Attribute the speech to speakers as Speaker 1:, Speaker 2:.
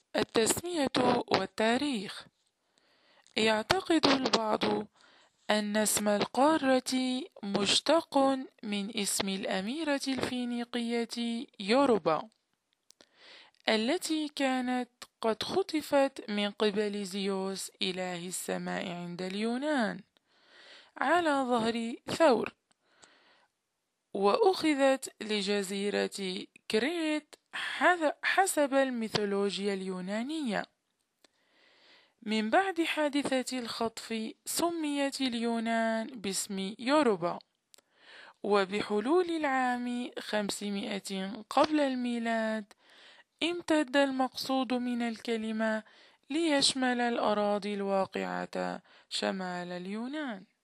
Speaker 1: التسمية والتاريخ. يعتقد البعض أن اسم القارة مشتق من اسم الأميرة الفينيقية يوروبا، التي كانت قد خطفت من قبل زيوس إله السماء عند اليونان على ظهر ثور، وأخذت لجزيرة كريت حسب الميثولوجيا اليونانية. من بعد حادثة الخطف سميت اليونان باسم يوروبا، وبحلول العام 500 قبل الميلاد امتد المقصود من الكلمة ليشمل الأراضي الواقعة شمال اليونان.